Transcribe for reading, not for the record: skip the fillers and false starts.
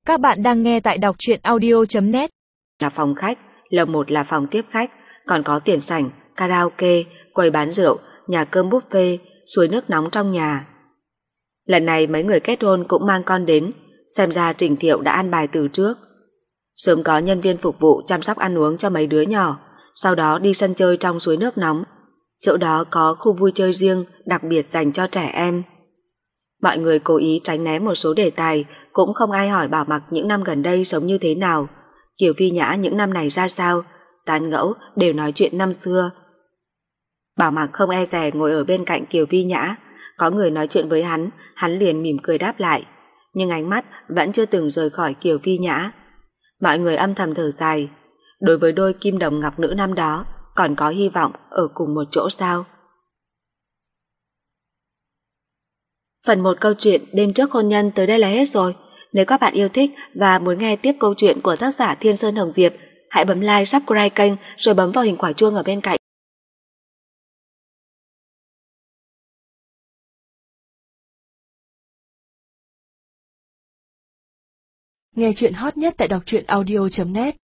Các bạn đang nghe tại đọc truyện audio.net. Là phòng khách, lầu 1 là phòng tiếp khách, còn có tiền sảnh, karaoke, quầy bán rượu, nhà cơm buffet, suối nước nóng trong nhà. Lần này mấy người kết hôn cũng mang con đến, xem ra Trình Thiệu đã an bài từ trước. Sớm có nhân viên phục vụ chăm sóc ăn uống cho mấy đứa nhỏ, sau đó đi sân chơi trong suối nước nóng. Chỗ đó có khu vui chơi riêng đặc biệt dành cho trẻ em. Mọi người cố ý tránh né một số đề tài, cũng không ai hỏi Bảo Mặc những năm gần đây sống như thế nào, Kiều Vi Nhã những năm này ra sao, tán gẫu đều nói chuyện năm xưa. Bảo Mặc không e dè ngồi ở bên cạnh Kiều Vi Nhã, có người nói chuyện với hắn liền mỉm cười đáp lại, nhưng ánh mắt vẫn chưa từng rời khỏi Kiều Vi Nhã. Mọi người âm thầm thở dài, đối với đôi kim đồng ngọc nữ năm đó, còn có hy vọng ở cùng một chỗ sao? Phần 1 câu chuyện Đêm trước hôn nhân tới đây là hết rồi. Nếu các bạn yêu thích và muốn nghe tiếp câu chuyện của tác giả Thiên Sơn Hồng Diệp, hãy bấm like, subscribe kênh rồi bấm vào hình quả chuông ở bên cạnh. Nghe chuyện hot nhất tại đọc truyện audio.net.